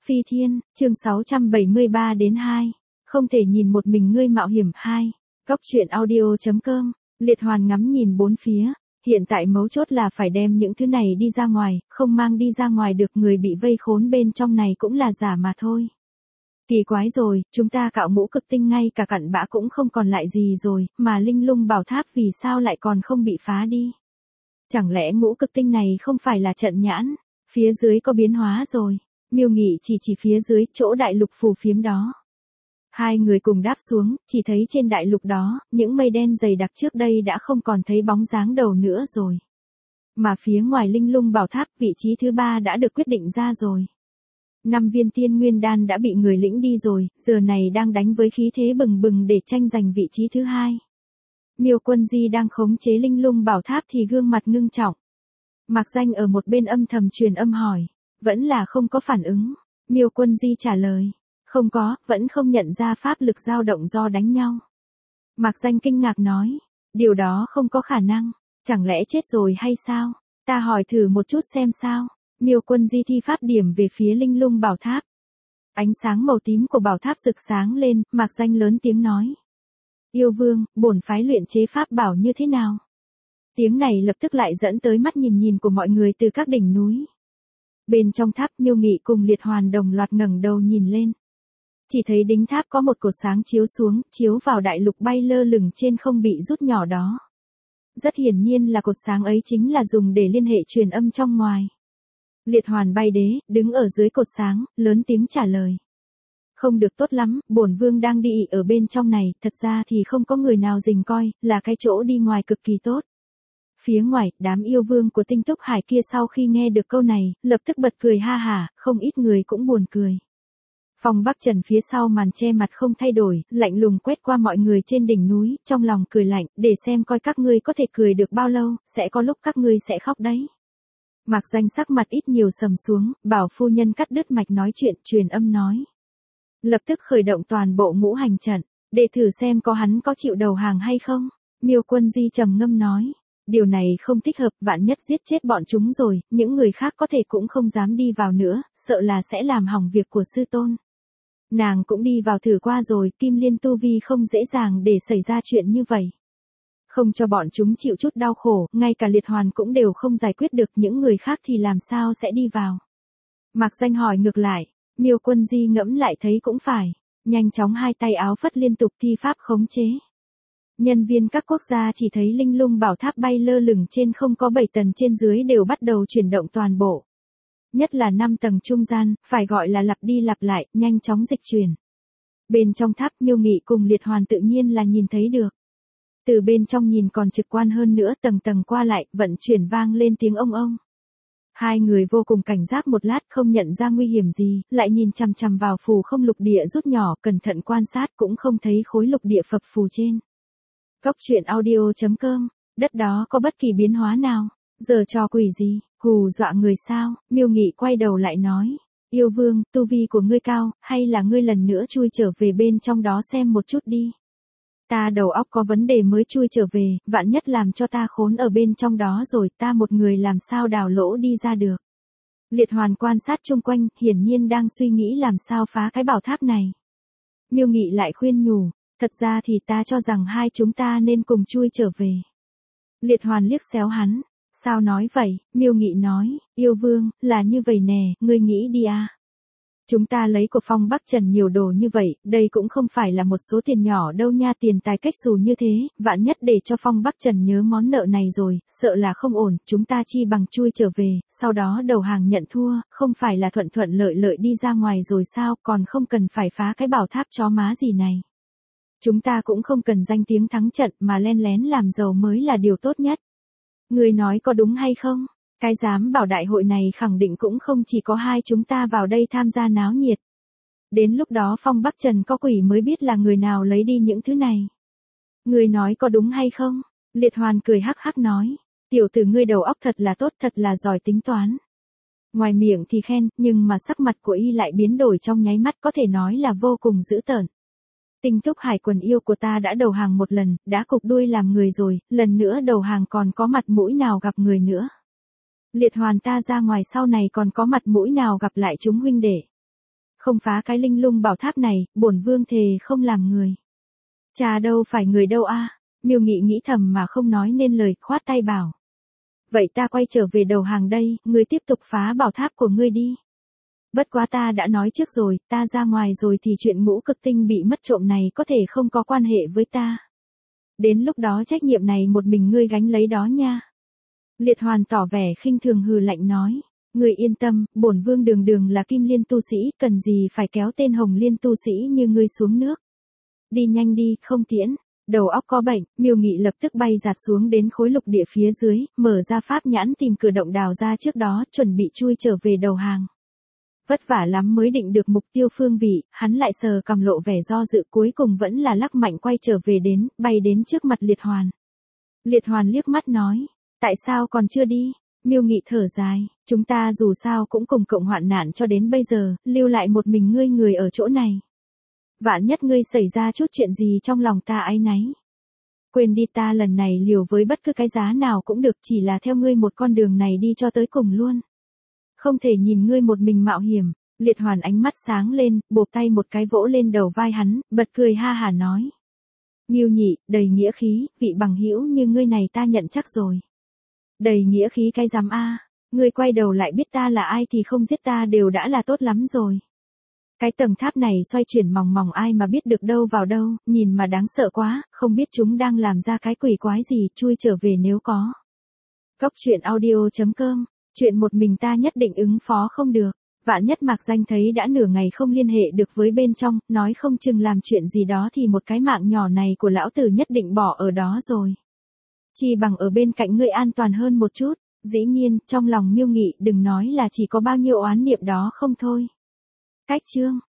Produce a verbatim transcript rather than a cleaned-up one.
Phi Thiên, chương sáu trăm bảy mươi ba đến hai. Không thể nhìn một mình ngươi mạo hiểm hai. Góc truyện audio.com. Liệt Hoàn ngắm nhìn bốn phía. Hiện tại mấu chốt là phải đem những thứ này đi ra ngoài, không mang đi ra ngoài được người bị vây khốn bên trong này cũng là giả mà thôi. Kỳ quái rồi, chúng ta cạo ngũ cực tinh ngay cả cặn bã cũng không còn lại gì rồi, mà linh lung bảo tháp vì sao lại còn không bị phá đi? Chẳng lẽ ngũ cực tinh này không phải là trận nhãn? Phía dưới có biến hóa rồi. Miêu Nghị chỉ chỉ phía dưới chỗ đại lục phù phiếm đó. Hai người cùng đáp xuống, chỉ thấy trên đại lục đó, những mây đen dày đặc trước đây đã không còn thấy bóng dáng đầu nữa rồi. Mà phía ngoài linh lung bảo tháp vị trí thứ ba đã được quyết định ra rồi. Năm viên tiên nguyên đan đã bị người lĩnh đi rồi, giờ này đang đánh với khí thế bừng bừng để tranh giành vị trí thứ hai. Miêu Quân Di đang khống chế linh lung bảo tháp thì gương mặt ngưng trọng. Mạc Danh ở một bên âm thầm truyền âm hỏi. Vẫn là không có phản ứng. Miêu Quân Di trả lời. Không có, vẫn không nhận ra pháp lực dao động do đánh nhau. Mạc Danh kinh ngạc nói. Điều đó không có khả năng. Chẳng lẽ chết rồi hay sao? Ta hỏi thử một chút xem sao. Miêu Quân Di thi pháp điểm về phía linh lung bảo tháp. Ánh sáng màu tím của bảo tháp rực sáng lên, Mạc Danh lớn tiếng nói. Yêu vương, bổn phái luyện chế pháp bảo như thế nào? Tiếng này lập tức lại dẫn tới mắt nhìn nhìn của mọi người từ các đỉnh núi. Bên trong tháp Miêu Nghị cùng Liệt Hoàn đồng loạt ngẩng đầu nhìn lên. Chỉ thấy đính tháp có một cột sáng chiếu xuống, chiếu vào đại lục bay lơ lửng trên không bị rút nhỏ đó. Rất hiển nhiên là cột sáng ấy chính là dùng để liên hệ truyền âm trong ngoài. Liệt Hoàn bay đế, đứng ở dưới cột sáng, lớn tiếng trả lời. Không được tốt lắm, bổn vương đang đi ở bên trong này, thật ra thì không có người nào rình coi, là cái chỗ đi ngoài cực kỳ tốt. Phía ngoài, đám yêu vương của Tinh Túc Hải kia sau khi nghe được câu này, lập tức bật cười ha hả, không ít người cũng buồn cười. Phong Bắc Trần phía sau màn che mặt không thay đổi, lạnh lùng quét qua mọi người trên đỉnh núi, trong lòng cười lạnh, để xem coi các ngươi có thể cười được bao lâu, sẽ có lúc các ngươi sẽ khóc đấy. Mạc Danh sắc mặt ít nhiều sầm xuống, bảo phu nhân cắt đứt mạch nói chuyện, truyền âm nói. Lập tức khởi động toàn bộ ngũ hành trận, để thử xem có hắn có chịu đầu hàng hay không. Miêu Quân Di trầm ngâm nói. Điều này không thích hợp, vạn nhất giết chết bọn chúng rồi, những người khác có thể cũng không dám đi vào nữa, sợ là sẽ làm hỏng việc của sư tôn. Nàng cũng đi vào thử qua rồi, Kim Liên tu vi không dễ dàng để xảy ra chuyện như vậy. Không cho bọn chúng chịu chút đau khổ, ngay cả Liệt Hoàn cũng đều không giải quyết được, những người khác thì làm sao sẽ đi vào. Mạc Danh hỏi ngược lại, Miêu Quân Di ngẫm lại thấy cũng phải, nhanh chóng hai tay áo phất liên tục thi pháp khống chế. Nhân viên các quốc gia chỉ thấy linh lung bảo tháp bay lơ lửng trên không có bảy tầng trên dưới đều bắt đầu chuyển động toàn bộ. Nhất là năm tầng trung gian, phải gọi là lặp đi lặp lại, nhanh chóng dịch chuyển. Bên trong tháp Miêu Nghị cùng Liệt Hoàn tự nhiên là nhìn thấy được. Từ bên trong nhìn còn trực quan hơn nữa, tầng tầng qua lại, vận chuyển vang lên tiếng ông ông. Hai người vô cùng cảnh giác một lát không nhận ra nguy hiểm gì, lại nhìn chằm chằm vào phù không lục địa rút nhỏ, cẩn thận quan sát cũng không thấy khối lục địa phập phù trên. Góc truyện audio.com, đất đó có bất kỳ biến hóa nào, giờ trò quỷ gì, hù dọa người sao? Miêu Nghị quay đầu lại nói, yêu vương, tu vi của ngươi cao, hay là ngươi lần nữa chui trở về bên trong đó xem một chút đi. Ta đầu óc có vấn đề mới chui trở về, vạn nhất làm cho ta khốn ở bên trong đó rồi, ta một người làm sao đào lỗ đi ra được. Liệt Hoàn quan sát chung quanh, hiển nhiên đang suy nghĩ làm sao phá cái bảo tháp này. Miêu Nghị lại khuyên nhủ. Thật ra thì ta cho rằng hai chúng ta nên cùng chui trở về. Liệt Hoàn liếc xéo hắn. Sao nói vậy? Miêu Nghị nói, yêu vương, là như vậy nè, ngươi nghĩ đi à. Chúng ta lấy của Phong Bắc Trần nhiều đồ như vậy, đây cũng không phải là một số tiền nhỏ đâu nha, tiền tài cách xù như thế, vạn nhất để cho Phong Bắc Trần nhớ món nợ này rồi, sợ là không ổn, chúng ta chi bằng chui trở về, sau đó đầu hàng nhận thua, không phải là thuận thuận lợi lợi đi ra ngoài rồi sao, còn không cần phải phá cái bảo tháp chó má gì này. Chúng ta cũng không cần danh tiếng thắng trận mà len lén làm giàu mới là điều tốt nhất. Người nói có đúng hay không? Cái giám bảo đại hội này khẳng định cũng không chỉ có hai chúng ta vào đây tham gia náo nhiệt. Đến lúc đó Phong Bắc Trần có quỷ mới biết là người nào lấy đi những thứ này. Người nói có đúng hay không? Liệt Hoàn cười hắc hắc nói. Tiểu tử ngươi đầu óc thật là tốt, thật là giỏi tính toán. Ngoài miệng thì khen, nhưng mà sắc mặt của y lại biến đổi trong nháy mắt, có thể nói là vô cùng dữ tợn. Tinh Túc Hải quần yêu của ta đã đầu hàng một lần, đã cục đuôi làm người rồi, lần nữa đầu hàng còn có mặt mũi nào gặp người nữa. Liệt Hoàn ta ra ngoài sau này còn có mặt mũi nào gặp lại chúng huynh đệ. Không phá cái linh lung bảo tháp này, bổn vương thề không làm người. Cha đâu phải người đâu a. Miêu Nghị nghĩ thầm mà không nói nên lời, khoát tay bảo. Vậy ta quay trở về đầu hàng đây, ngươi tiếp tục phá bảo tháp của ngươi đi. Bất quá ta đã nói trước rồi, ta ra ngoài rồi thì chuyện ngũ cực tinh bị mất trộm này có thể không có quan hệ với ta. Đến lúc đó trách nhiệm này một mình ngươi gánh lấy đó nha. Liệt Hoàn tỏ vẻ khinh thường hừ lạnh nói. Ngươi yên tâm, bổn vương đường đường là kim liên tu sĩ, cần gì phải kéo tên hồng liên tu sĩ như ngươi xuống nước. Đi nhanh đi, không tiễn. Đầu óc có bệnh, Miêu Nghị lập tức bay giạt xuống đến khối lục địa phía dưới, mở ra pháp nhãn tìm cửa động đào ra trước đó, chuẩn bị chui trở về đầu hàng. Vất vả lắm mới định được mục tiêu phương vị, hắn lại sờ cầm lộ vẻ do dự, cuối cùng vẫn là lắc mạnh quay trở về đến, bay đến trước mặt Liệt Hoàn. Liệt Hoàn liếc mắt nói, tại sao còn chưa đi? Miêu Nghị thở dài, chúng ta dù sao cũng cùng cộng hoạn nạn cho đến bây giờ, lưu lại một mình ngươi người ở chỗ này. Vạn nhất ngươi xảy ra chút chuyện gì trong lòng ta áy náy. Quên đi, ta lần này liều với bất cứ cái giá nào cũng được, chỉ là theo ngươi một con đường này đi cho tới cùng luôn. Không thể nhìn ngươi một mình mạo hiểm. Liệt Hoàn ánh mắt sáng lên, bộp tay một cái vỗ lên đầu vai hắn, bật cười ha hả nói. Nghiêu Nhị, đầy nghĩa khí, vị bằng hữu như ngươi này ta nhận chắc rồi. Đầy nghĩa khí cái dám a, ngươi quay đầu lại biết ta là ai thì không giết ta đều đã là tốt lắm rồi. Cái tầng tháp này xoay chuyển mòng mòng ai mà biết được đâu vào đâu, nhìn mà đáng sợ quá, không biết chúng đang làm ra cái quỷ quái gì, chui trở về nếu có. Cốc truyện audio chấm com, chuyện một mình ta nhất định ứng phó không được, vạn nhất Mạc Danh thấy đã nửa ngày không liên hệ được với bên trong, nói không chừng làm chuyện gì đó thì một cái mạng nhỏ này của lão tử nhất định bỏ ở đó rồi. Chỉ bằng ở bên cạnh ngươi an toàn hơn một chút, dĩ nhiên, trong lòng Miêu Nghị đừng nói là chỉ có bao nhiêu oán niệm đó không thôi. Cách chương